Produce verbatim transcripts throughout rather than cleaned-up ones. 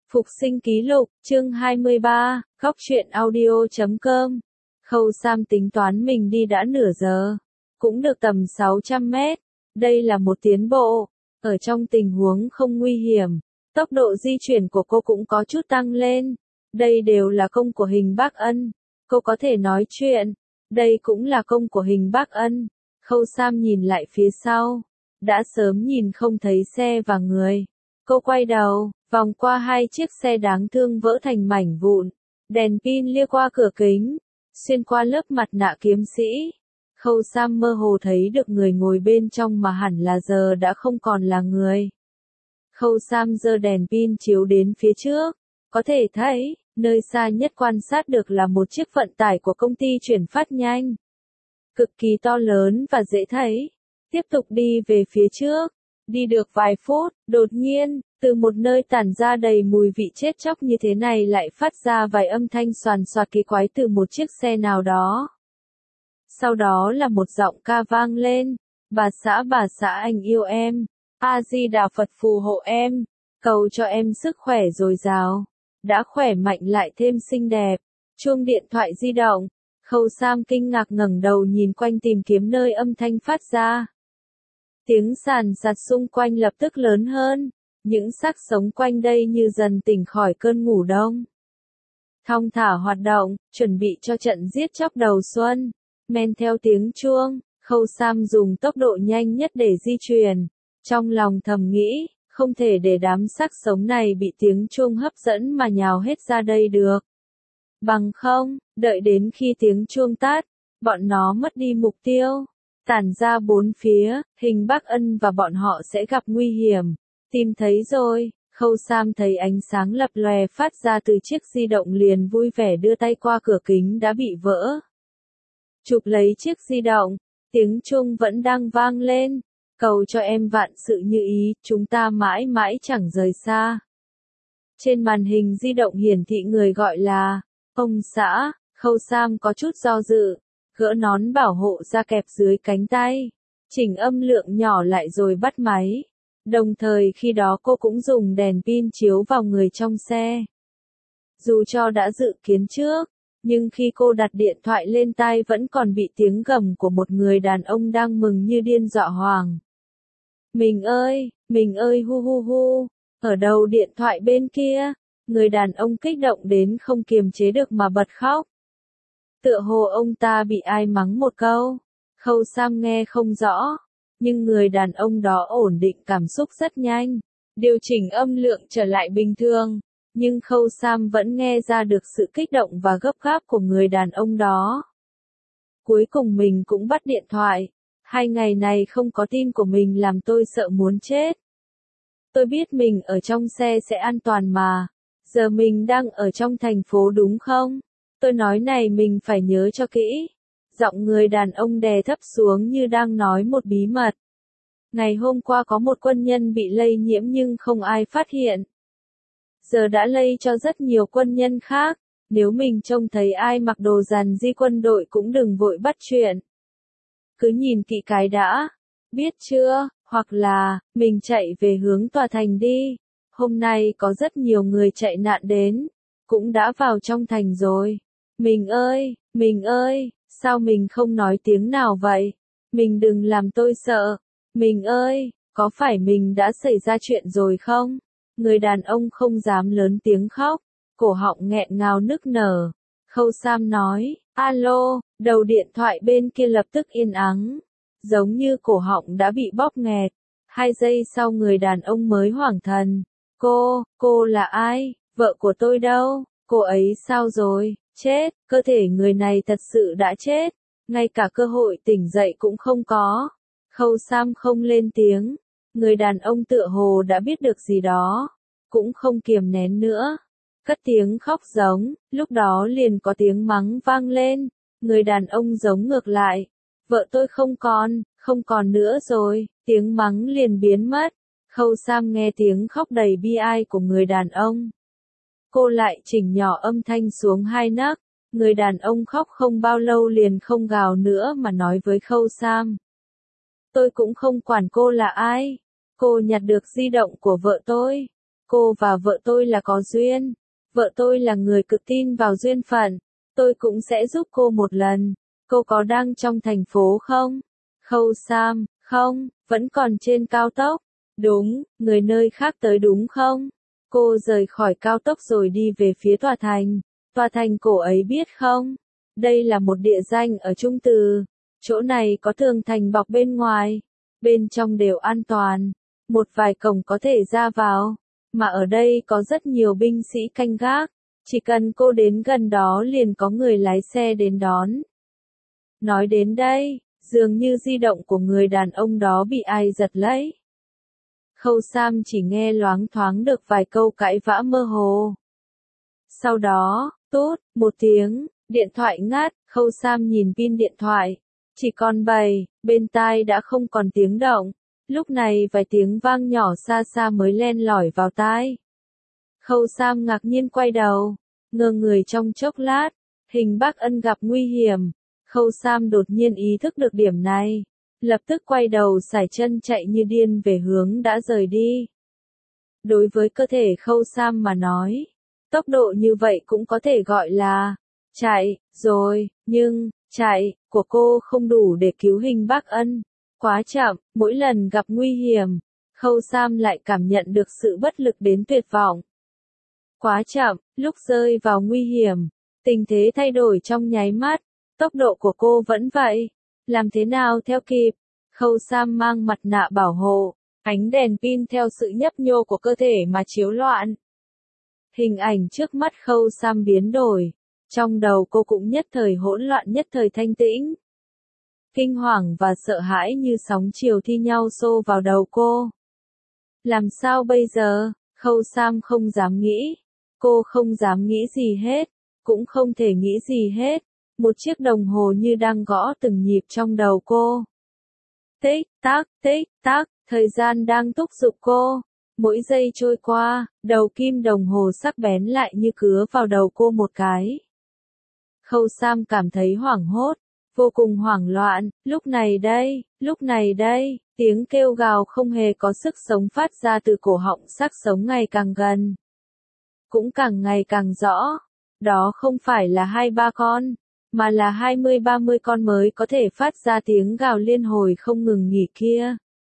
Phục sinh ký lục, chương hai mươi ba, góc truyện audio chấm com. Khâu Sam tính toán mình đi đã nửa giờ, cũng được tầm sáu trăm mét. Đây là một tiến bộ, ở trong tình huống không nguy hiểm, tốc độ di chuyển của cô cũng có chút tăng lên. Đây đều là công của Hình Bác Ân, cô có thể nói chuyện, đây cũng là công của Hình Bác Ân. Khâu Sam nhìn lại phía sau, đã sớm nhìn không thấy xe và người. Cô quay đầu, vòng qua hai chiếc xe đáng thương vỡ thành mảnh vụn, đèn pin lia qua cửa kính, xuyên qua lớp mặt nạ kiếm sĩ. Khâu Sam mơ hồ thấy được người ngồi bên trong mà hẳn là giờ đã không còn là người. Khâu Sam giơ đèn pin chiếu đến phía trước, có thể thấy, nơi xa nhất quan sát được là một chiếc vận tải của công ty chuyển phát nhanh. Cực kỳ to lớn và dễ thấy. Tiếp tục đi về phía trước, đi được vài phút, đột nhiên, từ một nơi tản ra đầy mùi vị chết chóc như thế này lại phát ra vài âm thanh xoàn xoạt kỳ quái từ một chiếc xe nào đó. Sau đó là một giọng ca vang lên, bà xã bà xã anh yêu em, A-di-đà Phật phù hộ em, cầu cho em sức khỏe dồi dào, đã khỏe mạnh lại thêm xinh đẹp. Chuông điện thoại di động, Khâu Sam kinh ngạc ngẩng đầu nhìn quanh tìm kiếm nơi âm thanh phát ra. Tiếng sàn sạt xung quanh lập tức lớn hơn, những xác sống quanh đây như dần tỉnh khỏi cơn ngủ đông. Thong thả hoạt động, chuẩn bị cho trận giết chóc đầu xuân. Men theo tiếng chuông, Khâu Sam dùng tốc độ nhanh nhất để di chuyển. Trong lòng thầm nghĩ, không thể để đám xác sống này bị tiếng chuông hấp dẫn mà nhào hết ra đây được. Bằng không, đợi đến khi tiếng chuông tắt, bọn nó mất đi mục tiêu, tản ra bốn phía, Hình Bác Ân và bọn họ sẽ gặp nguy hiểm. Tìm thấy rồi, Khâu Sam thấy ánh sáng lập lòe phát ra từ chiếc di động liền vui vẻ đưa tay qua cửa kính đã bị vỡ. Chụp lấy chiếc di động, tiếng chuông vẫn đang vang lên, cầu cho em vạn sự như ý, chúng ta mãi mãi chẳng rời xa. Trên màn hình di động hiển thị người gọi là ông xã. Khâu Sam có chút do dự, gỡ nón bảo hộ ra kẹp dưới cánh tay, chỉnh âm lượng nhỏ lại rồi bắt máy. Đồng thời khi đó cô cũng dùng đèn pin chiếu vào người trong xe. Dù cho đã dự kiến trước, nhưng khi cô đặt điện thoại lên tai vẫn còn bị tiếng gầm của một người đàn ông đang mừng như điên dọa hoảng. Mình ơi, mình ơi hu hu hu, ở đầu điện thoại bên kia, người đàn ông kích động đến không kiềm chế được mà bật khóc. Tựa hồ ông ta bị ai mắng một câu, Khâu Sam nghe không rõ, nhưng người đàn ông đó ổn định cảm xúc rất nhanh, điều chỉnh âm lượng trở lại bình thường, nhưng Khâu Sam vẫn nghe ra được sự kích động và gấp gáp của người đàn ông đó. Cuối cùng mình cũng bắt điện thoại, hai ngày này không có tin của mình làm tôi sợ muốn chết. Tôi biết mình ở trong xe sẽ an toàn mà, giờ mình đang ở trong thành phố đúng không? Tôi nói này mình phải nhớ cho kỹ. Giọng người đàn ông đè thấp xuống như đang nói một bí mật. Ngày hôm qua có một quân nhân bị lây nhiễm nhưng không ai phát hiện. Giờ đã lây cho rất nhiều quân nhân khác, nếu mình trông thấy ai mặc đồ rằn di quân đội cũng đừng vội bắt chuyện. Cứ nhìn kỹ cái đã, biết chưa, hoặc là, mình chạy về hướng tòa thành đi. Hôm nay có rất nhiều người chạy nạn đến, cũng đã vào trong thành rồi. Mình ơi, mình ơi, sao mình không nói tiếng nào vậy? Mình đừng làm tôi sợ. Mình ơi, có phải mình đã xảy ra chuyện rồi không? Người đàn ông không dám lớn tiếng khóc, cổ họng nghẹn ngào nức nở. Khâu Sam nói, alo, đầu điện thoại bên kia lập tức yên ắng, giống như cổ họng đã bị bóp nghẹt. Hai giây sau người đàn ông mới hoảng thần. Cô, cô là ai? Vợ của tôi đâu? Cô ấy sao rồi? Chết, cơ thể người này thật sự đã chết, ngay cả cơ hội tỉnh dậy cũng không có. Khâu Sam không lên tiếng, người đàn ông tựa hồ đã biết được gì đó, cũng không kiềm nén nữa, cất tiếng khóc giống, lúc đó liền có tiếng mắng vang lên, người đàn ông giống ngược lại, vợ tôi không còn, không còn nữa rồi, tiếng mắng liền biến mất. Khâu Sam nghe tiếng khóc đầy bi ai của người đàn ông. Cô lại chỉnh nhỏ âm thanh xuống hai nấc, người đàn ông khóc không bao lâu liền không gào nữa mà nói với Khâu Sam. Tôi cũng không quản cô là ai, cô nhặt được di động của vợ tôi, Cô và vợ tôi là có duyên. Vợ tôi là người cực tin vào duyên phận. Tôi cũng sẽ giúp cô một lần. Cô có đang trong thành phố không? Khâu Sam, không, vẫn còn trên cao tốc. Đúng, người nơi khác tới đúng không? Cô rời khỏi cao tốc rồi đi về phía tòa thành. Tòa thành cổ ấy biết không? Đây là một địa danh ở Trung Từ. Chỗ này có tường thành bọc bên ngoài. Bên trong đều an toàn. Một vài cổng có thể ra vào. Mà ở đây có rất nhiều binh sĩ canh gác. Chỉ cần cô đến gần đó liền có người lái xe đến đón. Nói đến đây, dường như di động của người đàn ông đó bị ai giật lấy. Khâu Sam chỉ nghe loáng thoáng được vài câu cãi vã mơ hồ. Sau đó, tút, một tiếng, điện thoại ngắt, Khâu Sam nhìn pin điện thoại. Chỉ còn bảy, bên tai đã không còn tiếng động. Lúc này vài tiếng vang nhỏ xa xa mới len lỏi vào tai. Khâu Sam ngạc nhiên quay đầu, ngơ người trong chốc lát, Hình Bắc Ân gặp nguy hiểm. Khâu Sam đột nhiên ý thức được điểm này, lập tức quay đầu sải chân chạy như điên về hướng đã rời đi. Đối với cơ thể Khâu Sam mà nói, tốc độ như vậy cũng có thể gọi là chạy, rồi, nhưng, chạy, của cô không đủ để cứu Hình Bắc Ân. Quá chậm, mỗi lần gặp nguy hiểm, Khâu Sam lại cảm nhận được sự bất lực đến tuyệt vọng. Quá chậm, lúc rơi vào nguy hiểm, tình thế thay đổi trong nháy mắt, tốc độ của cô vẫn vậy. Làm thế nào theo kịp? Khâu Sam mang mặt nạ bảo hộ, ánh đèn pin theo sự nhấp nhô của cơ thể mà chiếu loạn. Hình ảnh trước mắt Khâu Sam biến đổi, trong đầu cô cũng nhất thời hỗn loạn nhất thời thanh tĩnh. Kinh hoàng và sợ hãi như sóng chiều thi nhau xô vào đầu cô. Làm sao bây giờ? Khâu Sam không dám nghĩ. Cô không dám nghĩ gì hết, cũng không thể nghĩ gì hết. Một chiếc đồng hồ như đang gõ từng nhịp trong đầu cô. Tích tắc, tích tắc, thời gian đang thúc giục cô. Mỗi giây trôi qua, đầu kim đồng hồ sắc bén lại như cứa vào đầu cô một cái. Khâu Sam cảm thấy hoảng hốt, vô cùng hoảng loạn. Lúc này đây, lúc này đây, tiếng kêu gào không hề có sức sống phát ra từ cổ họng xác sống ngày càng gần. Cũng càng ngày càng rõ. Đó không phải là hai ba con, mà là hai mươi ba mươi con mới có thể phát ra tiếng gào liên hồi không ngừng nghỉ kia.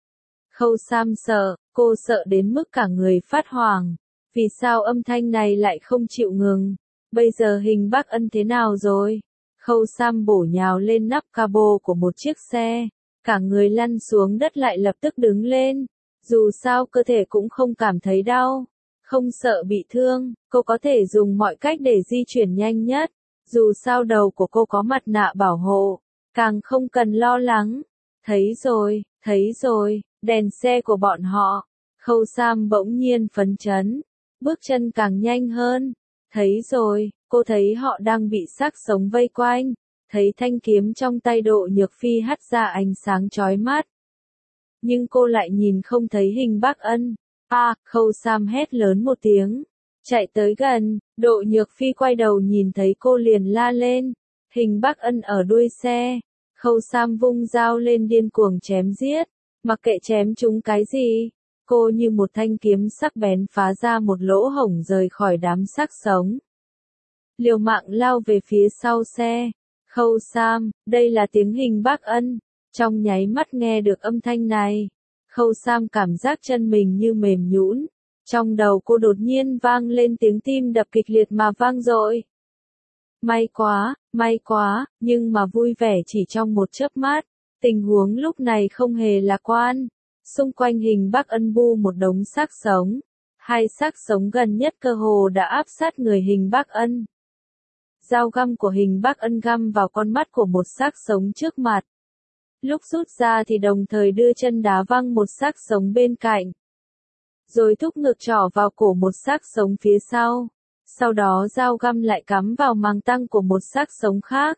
Khâu Sam sợ, cô sợ đến mức cả người phát hoảng. Vì sao âm thanh này lại không chịu ngừng? Bây giờ Hình Bắc Ân thế nào rồi? Khâu Sam bổ nhào lên nắp cabo của một chiếc xe. Cả người lăn xuống đất lại lập tức đứng lên. Dù sao cơ thể cũng không cảm thấy đau. Không sợ bị thương, cô có thể dùng mọi cách để di chuyển nhanh nhất. Dù sao đầu của cô có mặt nạ bảo hộ, càng không cần lo lắng. Thấy rồi, thấy rồi, đèn xe của bọn họ. Khâu Sam bỗng nhiên phấn chấn, bước chân càng nhanh hơn. Thấy rồi, cô thấy họ đang bị xác sống vây quanh. Thấy thanh kiếm trong tay Độ Nhược Phi hắt ra ánh sáng chói mắt. Nhưng cô lại nhìn không thấy Hình Bắc Ân. À, Khâu Sam hét lớn một tiếng. Chạy tới gần, Độ Nhược Phi quay đầu nhìn thấy cô liền la lên. Hình Bắc Ân ở đuôi xe. Khâu Sam vung dao lên điên cuồng chém giết. Mặc kệ chém chúng cái gì, cô như một thanh kiếm sắc bén phá ra một lỗ hổng rời khỏi đám xác sống. Liều mạng lao về phía sau xe. Khâu Sam, đây là tiếng Hình Bắc Ân. Trong nháy mắt nghe được âm thanh này, Khâu Sam cảm giác chân mình như mềm nhũn. Trong đầu cô đột nhiên vang lên tiếng tim đập kịch liệt mà vang dội. May quá, may quá, nhưng mà vui vẻ chỉ trong một chớp mắt. Tình huống lúc này không hề lạc quan. Xung quanh Hình Bắc Ân bu một đống xác sống. Hai xác sống gần nhất cơ hồ đã áp sát người Hình Bắc Ân. Dao găm của Hình Bắc Ân găm vào con mắt của một xác sống trước mặt. Lúc rút ra thì đồng thời đưa chân đá văng một xác sống bên cạnh. Rồi thúc ngược trỏ vào cổ một xác sống phía sau. Sau đó dao găm lại cắm vào màng tăng của một xác sống khác.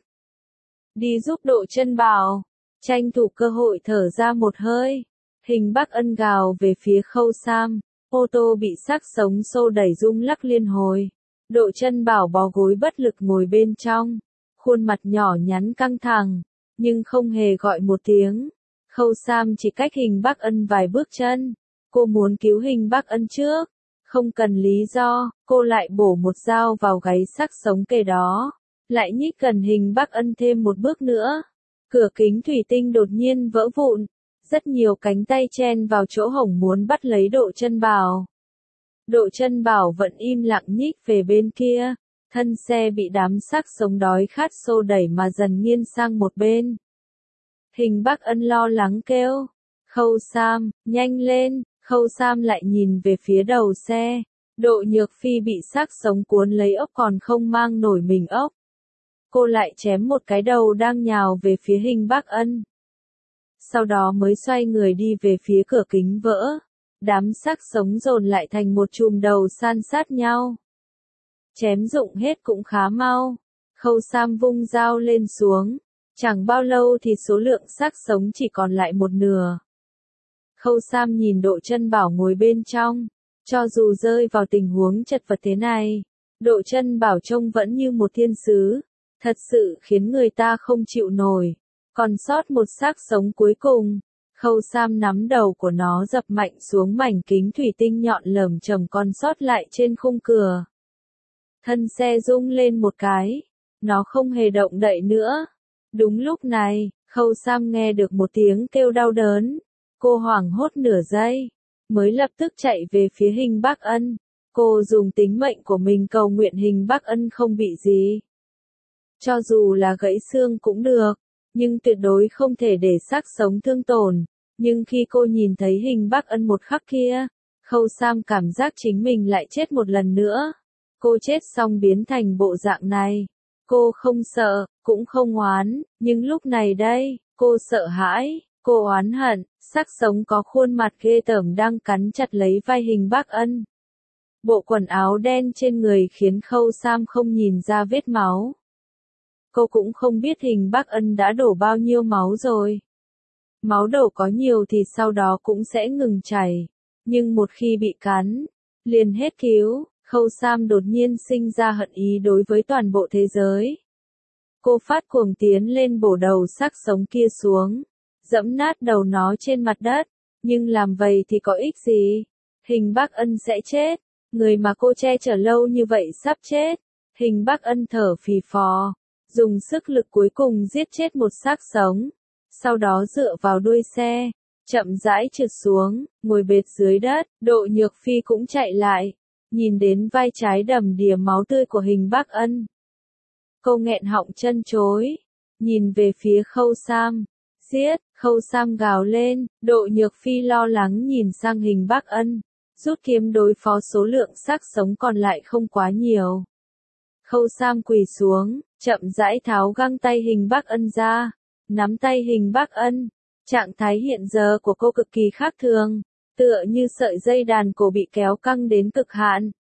Đi giúp Độ Chân Bảo, tranh thủ cơ hội thở ra một hơi. Hình Bắc Ân gào về phía Khâu Sam. Ô tô bị xác sống xô đẩy rung lắc liên hồi. Độ Chân Bảo bó gối bất lực ngồi bên trong. Khuôn mặt nhỏ nhắn căng thẳng, nhưng không hề gọi một tiếng. Khâu Sam chỉ cách Hình Bắc Ân vài bước chân. Cô muốn cứu Hình Bắc Ân trước. Không cần lý do, cô lại bổ một dao vào gáy xác sống kề đó. Lại nhích gần Hình Bắc Ân thêm một bước nữa. Cửa kính thủy tinh đột nhiên vỡ vụn. Rất nhiều cánh tay chen vào chỗ hổng muốn bắt lấy Độ Chân Bảo. Độ Chân Bảo vẫn im lặng nhích về bên kia. Thân xe bị đám xác sống đói khát xô đẩy mà dần nghiêng sang một bên. Hình Bắc Ân lo lắng kêu. Khâu Sam, nhanh lên. Khâu Sam lại nhìn về phía đầu xe. Độ Nhược Phi bị xác sống cuốn lấy ốc còn không mang nổi mình ốc. Cô lại chém một cái đầu đang nhào về phía Hình Bắc Ân. Sau đó mới xoay người đi về phía cửa kính vỡ. Đám xác sống dồn lại thành một chùm đầu san sát nhau. Chém dụng hết cũng khá mau. Khâu Sam vung dao lên xuống. Chẳng bao lâu thì số lượng xác sống chỉ còn lại một nửa. Khâu Sam nhìn Độ Chân Bảo ngồi bên trong. Cho dù rơi vào tình huống chật vật thế này, Độ Chân Bảo trông vẫn như một thiên sứ. Thật sự khiến người ta không chịu nổi. Còn sót một xác sống cuối cùng. Khâu Sam nắm đầu của nó dập mạnh xuống mảnh kính thủy tinh nhọn lởm chởm còn sót lại trên khung cửa. Thân xe rung lên một cái. Nó không hề động đậy nữa. Đúng lúc này, Khâu Sam nghe được một tiếng kêu đau đớn. Cô hoảng hốt nửa giây. Mới lập tức chạy về phía Hình Bắc Ân. Cô dùng tính mệnh của mình cầu nguyện Hình Bắc Ân không bị gì. Cho dù là gãy xương cũng được. Nhưng tuyệt đối không thể để xác sống thương tổn. Nhưng khi cô nhìn thấy Hình Bắc Ân một khắc kia, Khâu Sam cảm giác chính mình lại chết một lần nữa. Cô chết xong biến thành bộ dạng này. Cô không sợ, cũng không oán, nhưng lúc này đây, cô sợ hãi, cô oán hận, xác sống có khuôn mặt ghê tởm đang cắn chặt lấy vai Hình Bắc Ân. Bộ quần áo đen trên người khiến Khâu Sam không nhìn ra vết máu. Cô cũng không biết Hình Bắc Ân đã đổ bao nhiêu máu rồi. Máu đổ có nhiều thì sau đó cũng sẽ ngừng chảy. Nhưng một khi bị cắn, liền hết cứu. Khâu Sam đột nhiên sinh ra hận ý đối với toàn bộ thế giới. Cô phát cuồng tiến lên bổ đầu xác sống kia xuống. Dẫm nát đầu nó trên mặt đất. Nhưng làm vậy thì có ích gì? Hình Bắc Ân sẽ chết. Người mà cô che chở lâu như vậy sắp chết. Hình Bắc Ân thở phì phò. Dùng sức lực cuối cùng giết chết một xác sống. Sau đó dựa vào đuôi xe. Chậm rãi trượt xuống. Ngồi bệt dưới đất. Độ Nhược Phi cũng chạy lại. Nhìn đến vai trái đầm đìa máu tươi của Hình Bắc Ân. Cô nghẹn họng chân chối. Nhìn về phía Khâu Sam. Giết, Khâu Sam gào lên. Độ Nhược Phi lo lắng nhìn sang Hình Bắc Ân. Rút kiếm đối phó số lượng xác sống còn lại không quá nhiều. Khâu Sam quỳ xuống, chậm rãi tháo găng tay Hình Bắc Ân ra. Nắm tay Hình Bắc Ân. Trạng thái hiện giờ của cô cực kỳ khác thường. Tựa như sợi dây đàn cổ bị kéo căng đến cực hạn.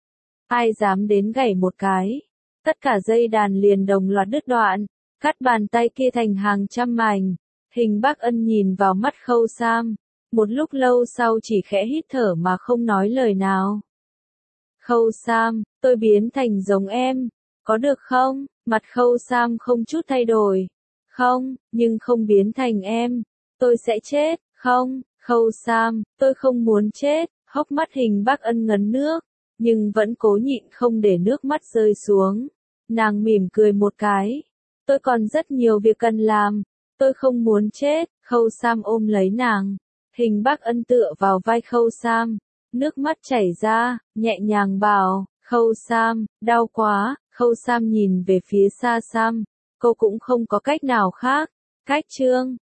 Ai dám đến gảy một cái. Tất cả dây đàn liền đồng loạt đứt đoạn. Cắt bàn tay kia thành hàng trăm mảnh. Hình Bắc Ân nhìn vào mắt Khâu Sam. Một lúc lâu sau chỉ khẽ hít thở mà không nói lời nào. Khâu Sam, tôi biến thành giống em. Có được không? Mặt Khâu Sam không chút thay đổi. Không, nhưng không biến thành em. Tôi sẽ chết, không? Khâu Sam, tôi không muốn chết. Hốc mắt Hình Bắc Ân ngấn nước. Nhưng vẫn cố nhịn không để nước mắt rơi xuống. Nàng mỉm cười một cái. Tôi còn rất nhiều việc cần làm. Tôi không muốn chết. Khâu Sam ôm lấy nàng. Hình Bắc Ân tựa vào vai Khâu Sam. Nước mắt chảy ra, nhẹ nhàng bảo, Khâu Sam, đau quá. Khâu Sam nhìn về phía xa Sam. Cô cũng không có cách nào khác. Cách chương